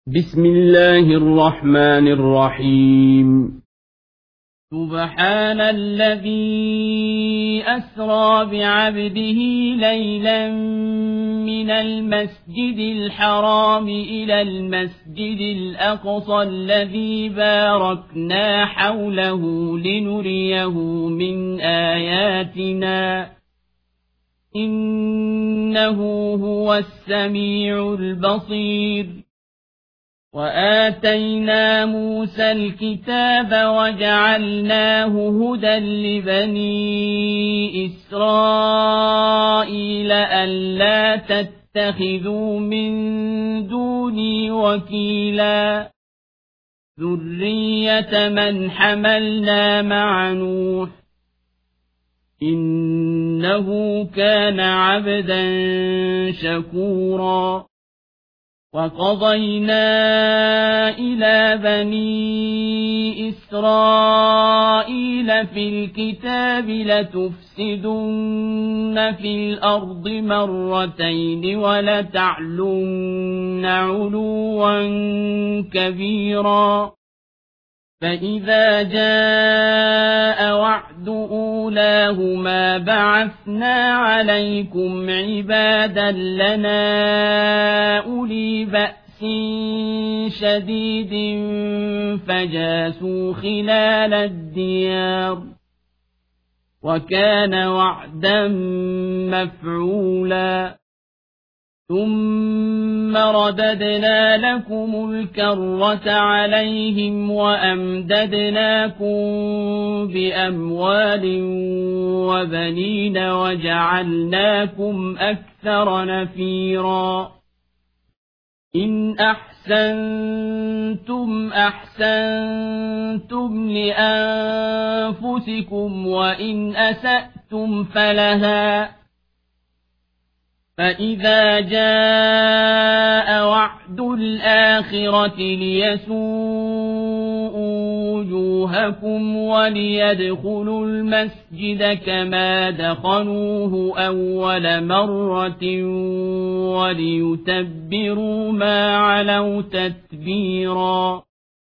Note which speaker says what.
Speaker 1: بسم الله الرحمن الرحيم.
Speaker 2: سبحان الذي أسرى بعبده ليلا من المسجد الحرام إلى المسجد الأقصى الذي باركنا حوله لنريه من آياتنا إنه هو السميع البصير. وآتينا موسى الكتاب وجعلناه هدى لبني إسرائيل ألا تتخذوا من دوني وكيلا ذرية من حملنا مع نوح إنه كان عبدا شكورا. وقضينا إلى بني إسرائيل في الكتاب لتفسدن في الأرض مرتين ولتعلن علوا كبيرا. فإذا جاء وعد أولاهما بعثنا عليكم عبادا لنا أولي بأس شديد فجاسوا خلال الديار وكان وعدا مفعولا. ثم رددنا لكم الكرة عليهم وأمددناكم بأموال وبنين وجعلناكم أكثر نفيرا. إن أحسنتم أحسنتم لأنفسكم وإن أسأتم فلها. فإذا جاء وعد الآخرة ليسوءوا وجوهكم وليدخلوا المسجد كما دخلوه أول مرة وليتبروا ما علوا تتبيرا.